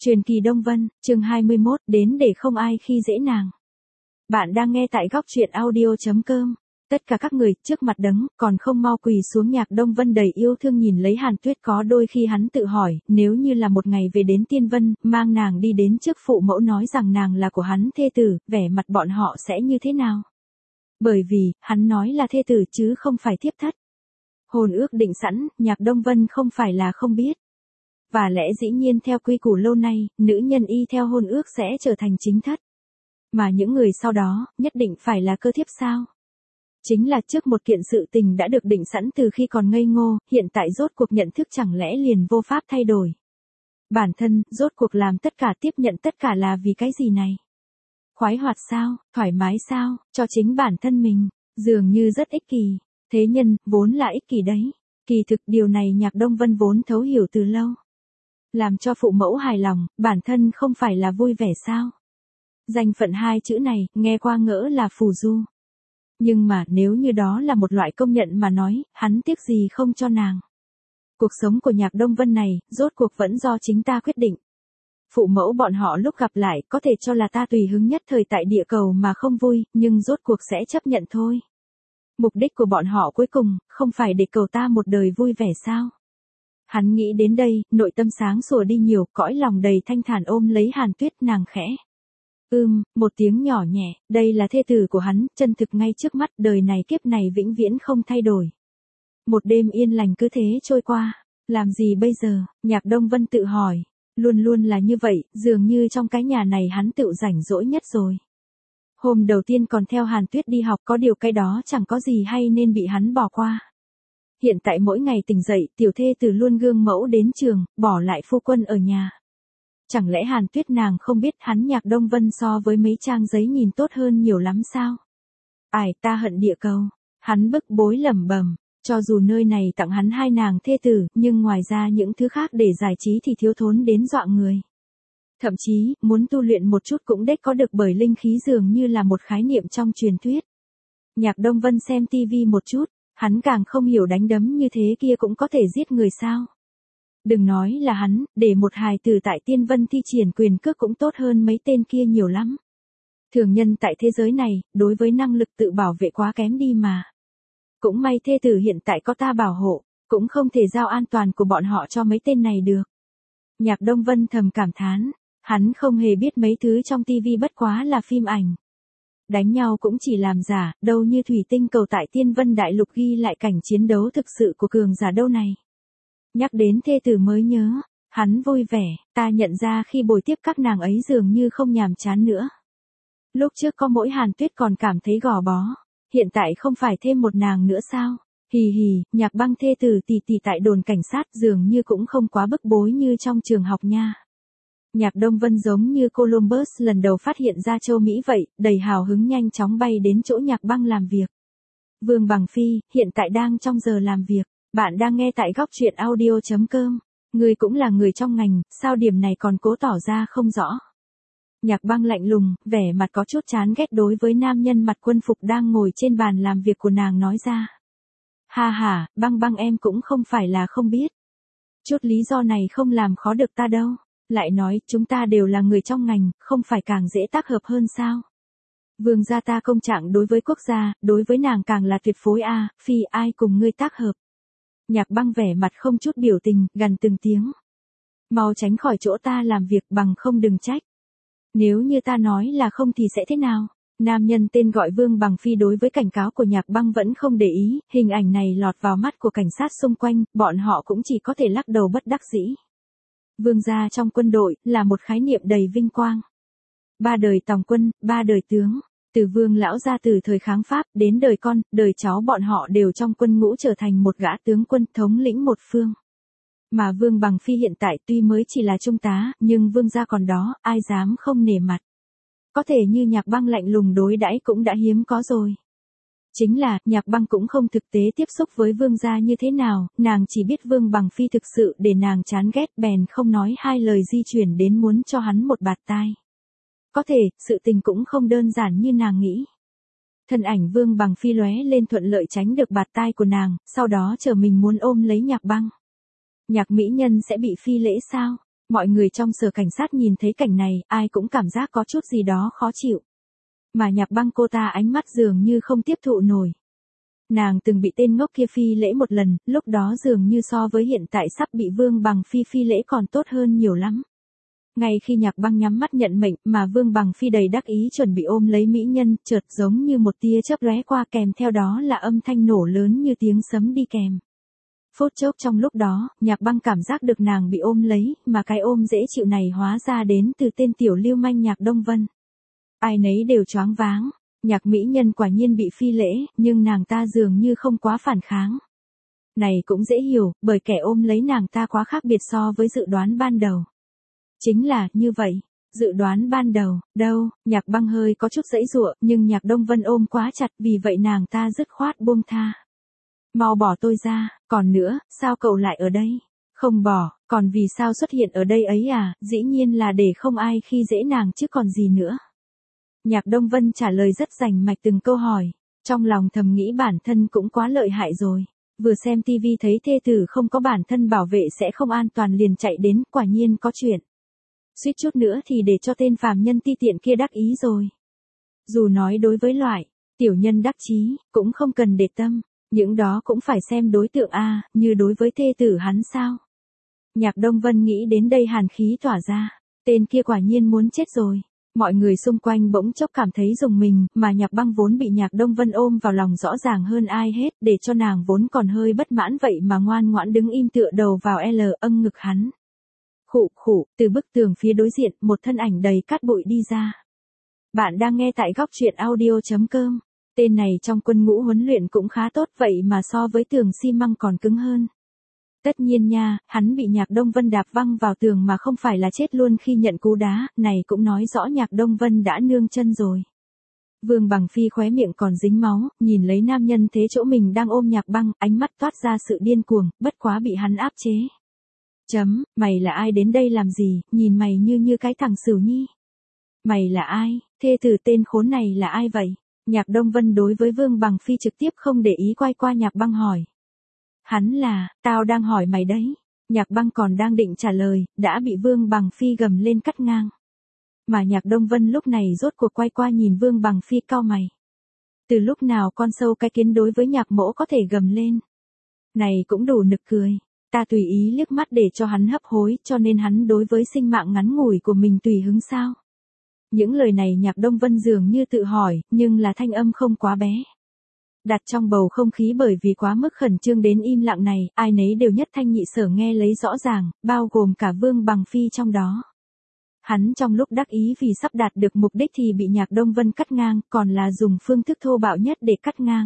Truyền kỳ Đông Vân, chương 21, đến để không ai khi dễ nàng. Bạn đang nghe tại góc truyện audio.com. Tất cả các người trước mặt đấng, còn không mau quỳ xuống. Nhạc Đông Vân đầy yêu thương nhìn lấy Hàn Tuyết, có đôi khi hắn tự hỏi, nếu như là một ngày về đến Tiên Vân, mang nàng đi đến trước phụ mẫu nói rằng nàng là của hắn thê tử, vẻ mặt bọn họ sẽ như thế nào? Bởi vì, hắn nói là thê tử chứ không phải thiếp thất. Hôn ước định sẵn, Nhạc Đông Vân không phải là không biết. Và lẽ dĩ nhiên theo quy củ lâu nay, nữ nhân y theo hôn ước sẽ trở thành chính thất. Mà những người sau đó, nhất định phải là cơ thiếp sao? Chính là trước một kiện sự tình đã được định sẵn từ khi còn ngây ngô, hiện tại rốt cuộc nhận thức chẳng lẽ liền vô pháp thay đổi. Bản thân, rốt cuộc làm tất cả, tiếp nhận tất cả là vì cái gì này? Khoái hoạt sao, thoải mái sao, cho chính bản thân mình, dường như rất ích kỷ. Thế nhân, vốn là ích kỷ đấy. Kỳ thực điều này Nhạc Đông Vân vốn thấu hiểu từ lâu. Làm cho phụ mẫu hài lòng, bản thân không phải là vui vẻ sao? Danh phận hai chữ này, nghe qua ngỡ là phù du. Nhưng mà nếu như đó là một loại công nhận mà nói, hắn tiếc gì không cho nàng. Cuộc sống của Nhạc Đông Vân này, rốt cuộc vẫn do chính ta quyết định. Phụ mẫu bọn họ lúc gặp lại có thể cho là ta tùy hứng nhất thời tại địa cầu mà không vui, nhưng rốt cuộc sẽ chấp nhận thôi. Mục đích của bọn họ cuối cùng, không phải để cầu ta một đời vui vẻ sao? Hắn nghĩ đến đây, nội tâm sáng sủa đi nhiều, cõi lòng đầy thanh thản ôm lấy Hàn Tuyết, nàng khẽ. Một tiếng nhỏ nhẹ, đây là thê tử của hắn, chân thực ngay trước mắt, đời này kiếp này vĩnh viễn không thay đổi. Một đêm yên lành cứ thế trôi qua, làm gì bây giờ, Nhạc Đông Vân tự hỏi, luôn luôn là như vậy, dường như trong cái nhà này hắn tự rảnh rỗi nhất rồi. Hôm đầu tiên còn theo Hàn Tuyết đi học, có điều cái đó chẳng có gì hay nên bị hắn bỏ qua. Hiện tại mỗi ngày tỉnh dậy, tiểu thê tử luôn gương mẫu đến trường, bỏ lại phu quân ở nhà. Chẳng lẽ Hàn Tuyết nàng không biết hắn Nhạc Đông Vân so với mấy trang giấy nhìn tốt hơn nhiều lắm sao? Ải ta hận địa cầu. Hắn bức bối lẩm bẩm, cho dù nơi này tặng hắn hai nàng thê tử, nhưng ngoài ra những thứ khác để giải trí thì thiếu thốn đến dọa người. Thậm chí, muốn tu luyện một chút cũng đếch có được bởi linh khí dường như là một khái niệm trong truyền thuyết. Nhạc Đông Vân xem tivi một chút. Hắn càng không hiểu đánh đấm như thế kia cũng có thể giết người sao. Đừng nói là hắn, để một hài tử tại Tiên Vân thi triển quyền cước cũng tốt hơn mấy tên kia nhiều lắm. Thường nhân tại thế giới này, đối với năng lực tự bảo vệ quá kém đi mà. Cũng may thê tử hiện tại có ta bảo hộ, cũng không thể giao an toàn của bọn họ cho mấy tên này được. Nhạc Đông Vân thầm cảm thán, hắn không hề biết mấy thứ trong tivi bất quá là phim ảnh. Đánh nhau cũng chỉ làm giả, đâu như thủy tinh cầu tại Tiên Vân Đại Lục ghi lại cảnh chiến đấu thực sự của cường giả đâu này. Nhắc đến thê tử mới nhớ, hắn vui vẻ, ta nhận ra khi bồi tiếp các nàng ấy dường như không nhàm chán nữa. Lúc trước có mỗi Hàn Tuyết còn cảm thấy gò bó, hiện tại không phải thêm một nàng nữa sao? Hì hì, Nhạc Băng thê tử tỷ tỷ tại đồn cảnh sát dường như cũng không quá bức bối như trong trường học nha. Nhạc Đông Vân giống như Columbus lần đầu phát hiện ra châu Mỹ vậy, đầy hào hứng nhanh chóng bay đến chỗ Nhạc Băng làm việc. Vương Bằng Phi, hiện tại đang trong giờ làm việc, bạn đang nghe tại góc truyện audio.com. Người cũng là người trong ngành, sao điểm này còn cố tỏ ra không rõ. Nhạc Băng lạnh lùng, vẻ mặt có chút chán ghét đối với nam nhân mặc quân phục đang ngồi trên bàn làm việc của nàng nói ra. Ha ha, Băng em cũng không phải là không biết. Chút lý do này không làm khó được ta đâu. Lại nói, chúng ta đều là người trong ngành, không phải càng dễ tác hợp hơn sao? Vương gia ta công trạng đối với quốc gia, đối với nàng càng là tuyệt phối a, Phi ai cùng ngươi tác hợp. Nhạc Băng vẻ mặt không chút biểu tình, gằn từng tiếng. Mau tránh khỏi chỗ ta làm việc, bằng không đừng trách. Nếu như ta nói là không thì sẽ thế nào? Nam nhân tên gọi Vương Bằng Phi đối với cảnh cáo của Nhạc Băng vẫn không để ý, hình ảnh này lọt vào mắt của cảnh sát xung quanh, bọn họ cũng chỉ có thể lắc đầu bất đắc dĩ. Vương gia trong quân đội, là một khái niệm đầy vinh quang. 3 đời tòng quân, 3 đời tướng, từ Vương lão gia từ thời kháng Pháp, đến đời con, đời cháu bọn họ đều trong quân ngũ trở thành một gã tướng quân thống lĩnh một phương. Mà Vương Bằng Phi hiện tại tuy mới chỉ là trung tá, nhưng Vương gia còn đó, ai dám không nể mặt. Có thể như Nhạc Băng lạnh lùng đối đãi cũng đã hiếm có rồi. Chính là, Nhạc Băng cũng không thực tế tiếp xúc với Vương gia như thế nào, nàng chỉ biết Vương Bằng Phi thực sự để nàng chán ghét bèn không nói hai lời di chuyển đến muốn cho hắn một bạt tai. Có thể, sự tình cũng không đơn giản như nàng nghĩ. Thân ảnh Vương Bằng Phi lóe lên thuận lợi tránh được bạt tai của nàng, sau đó chờ mình muốn ôm lấy Nhạc Băng. Nhạc mỹ nhân sẽ bị phi lễ sao? Mọi người trong sở cảnh sát nhìn thấy cảnh này, ai cũng cảm giác có chút gì đó khó chịu. Mà Nhạc Băng cô ta ánh mắt dường như không tiếp thụ nổi. Nàng từng bị tên ngốc kia phi lễ một lần, lúc đó dường như so với hiện tại sắp bị Vương Bằng Phi phi lễ còn tốt hơn nhiều lắm. Ngay khi Nhạc Băng nhắm mắt nhận mệnh mà Vương Bằng Phi đầy đắc ý chuẩn bị ôm lấy mỹ nhân, chợt giống như một tia chớp lóe qua kèm theo đó là âm thanh nổ lớn như tiếng sấm đi kèm. Phút chốc trong lúc đó, Nhạc Băng cảm giác được nàng bị ôm lấy, mà cái ôm dễ chịu này hóa ra đến từ tên tiểu lưu manh Nhạc Đông Vân. Ai nấy đều choáng váng, Nhạc mỹ nhân quả nhiên bị phi lễ, nhưng nàng ta dường như không quá phản kháng. Này cũng dễ hiểu, bởi kẻ ôm lấy nàng ta quá khác biệt so với dự đoán ban đầu. Chính là, như vậy, dự đoán ban đầu, đâu, Nhạc Băng hơi có chút giãy giụa, nhưng Nhạc Đông Vân ôm quá chặt vì vậy nàng ta dứt khoát buông tha. Mau bỏ tôi ra, còn nữa, sao cậu lại ở đây? Không bỏ, còn vì sao xuất hiện ở đây ấy à, dĩ nhiên là để không ai khi dễ nàng chứ còn gì nữa. Nhạc Đông Vân trả lời rất rành mạch từng câu hỏi, trong lòng thầm nghĩ bản thân cũng quá lợi hại rồi. Vừa xem tivi thấy thê tử không có bản thân bảo vệ sẽ không an toàn liền chạy đến, quả nhiên có chuyện. Suýt chút nữa thì để cho tên phàm nhân ti tiện kia đắc ý rồi. Dù nói đối với loại tiểu nhân đắc chí, cũng không cần để tâm, những đó cũng phải xem đối tượng a, như đối với thê tử hắn sao. Nhạc Đông Vân nghĩ đến đây hàn khí tỏa ra, tên kia quả nhiên muốn chết rồi. Mọi người xung quanh bỗng chốc cảm thấy rùng mình, mà Nhạc Băng vốn bị Nhạc Đông Vân ôm vào lòng rõ ràng hơn ai hết, để cho nàng vốn còn hơi bất mãn vậy mà ngoan ngoãn đứng im tựa đầu vào âng ngực hắn. Khụ khụ, từ bức tường phía đối diện, một thân ảnh đầy cát bụi đi ra. Bạn đang nghe tại góc truyện audio.com. Tên này trong quân ngũ huấn luyện cũng khá tốt vậy mà so với tường xi măng còn cứng hơn. Tất nhiên nha, hắn bị Nhạc Đông Vân đạp văng vào tường mà không phải là chết luôn khi nhận cú đá, này cũng nói rõ Nhạc Đông Vân đã nương chân rồi. Vương Bằng Phi khóe miệng còn dính máu, nhìn lấy nam nhân thế chỗ mình đang ôm Nhạc Băng, ánh mắt toát ra sự điên cuồng, bất quá bị hắn áp chế. Mày là ai đến đây làm gì, nhìn mày như cái thằng Sửu Nhi. Mày là ai, thê tử tên khốn này là ai vậy? Nhạc Đông Vân đối với Vương Bằng Phi trực tiếp không để ý quay qua Nhạc Băng hỏi. Hắn là, tao đang hỏi mày đấy. Nhạc Băng còn đang định trả lời, đã bị Vương Bằng Phi gầm lên cắt ngang. Mà Nhạc Đông Vân lúc này rốt cuộc quay qua nhìn Vương Bằng Phi cau mày. Từ lúc nào con sâu cái kiến đối với Nhạc mỗ có thể gầm lên? Này cũng đủ nực cười. Ta tùy ý liếc mắt để cho hắn hấp hối, cho nên hắn đối với sinh mạng ngắn ngủi của mình tùy hứng sao? Những lời này Nhạc Đông Vân dường như tự hỏi, nhưng là thanh âm không quá bé. Đặt trong bầu không khí bởi vì quá mức khẩn trương đến im lặng này, ai nấy đều nhất thanh nhị sở nghe lấy rõ ràng, bao gồm cả Vương Bằng Phi trong đó. Hắn trong lúc đắc ý vì sắp đạt được mục đích thì bị Nhạc Đông Vân cắt ngang, còn là dùng phương thức thô bạo nhất để cắt ngang.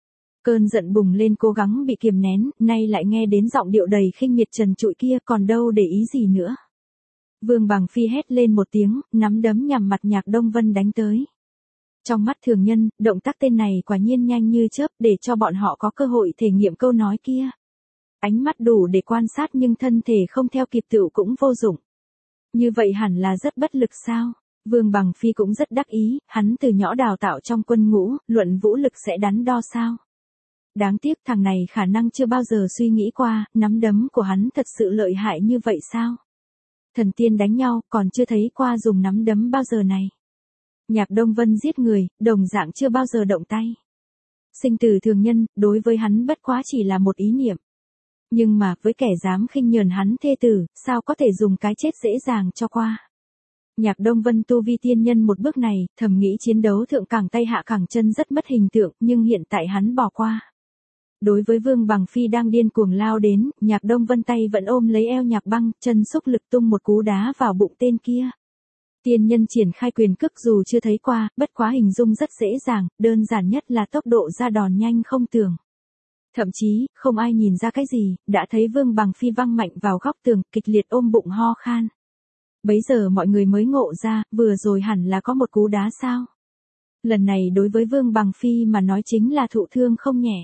Cơn giận bùng lên cố gắng bị kiềm nén, nay lại nghe đến giọng điệu đầy khinh miệt trần trụi kia còn đâu để ý gì nữa. Vương Bằng Phi hét lên một tiếng, nắm đấm nhằm mặt Nhạc Đông Vân đánh tới. Trong mắt thường nhân, động tác tên này quả nhiên nhanh như chớp để cho bọn họ có cơ hội thể nghiệm câu nói kia. Ánh mắt đủ để quan sát nhưng thân thể không theo kịp tựu cũng vô dụng. Như vậy hẳn là rất bất lực sao? Vương Bằng Phi cũng rất đắc ý, hắn từ nhỏ đào tạo trong quân ngũ, luận vũ lực sẽ đắn đo sao? Đáng tiếc thằng này khả năng chưa bao giờ suy nghĩ qua, nắm đấm của hắn thật sự lợi hại như vậy sao? Thần tiên đánh nhau, còn chưa thấy qua dùng nắm đấm bao giờ này. Nhạc Đông Vân giết người, đồng dạng chưa bao giờ động tay. Sinh tử thường nhân, đối với hắn bất quá chỉ là một ý niệm. Nhưng mà, với kẻ dám khinh nhờn hắn thê tử, sao có thể dùng cái chết dễ dàng cho qua. Nhạc Đông Vân tu vi tiên nhân một bước này, thầm nghĩ chiến đấu thượng cẳng tay hạ cẳng chân rất mất hình tượng, nhưng hiện tại hắn bỏ qua. Đối với Vương Bằng Phi đang điên cuồng lao đến, Nhạc Đông Vân tay vẫn ôm lấy eo Nhạc Băng, chân xúc lực tung một cú đá vào bụng tên kia. Tiên nhân triển khai quyền cước dù chưa thấy qua, bất quá hình dung rất dễ dàng, đơn giản nhất là tốc độ ra đòn nhanh không tưởng. Thậm chí, không ai nhìn ra cái gì, đã thấy Vương Bằng Phi văng mạnh vào góc tường, kịch liệt ôm bụng ho khan. Bấy giờ mọi người mới ngộ ra, vừa rồi hẳn là có một cú đá sao. Lần này đối với Vương Bằng Phi mà nói chính là thụ thương không nhẹ.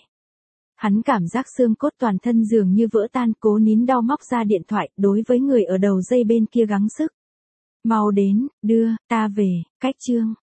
Hắn cảm giác xương cốt toàn thân dường như vỡ tan, cố nín đau móc ra điện thoại, đối với người ở đầu dây bên kia gắng sức. Mau đến, đưa, ta về, cách chương.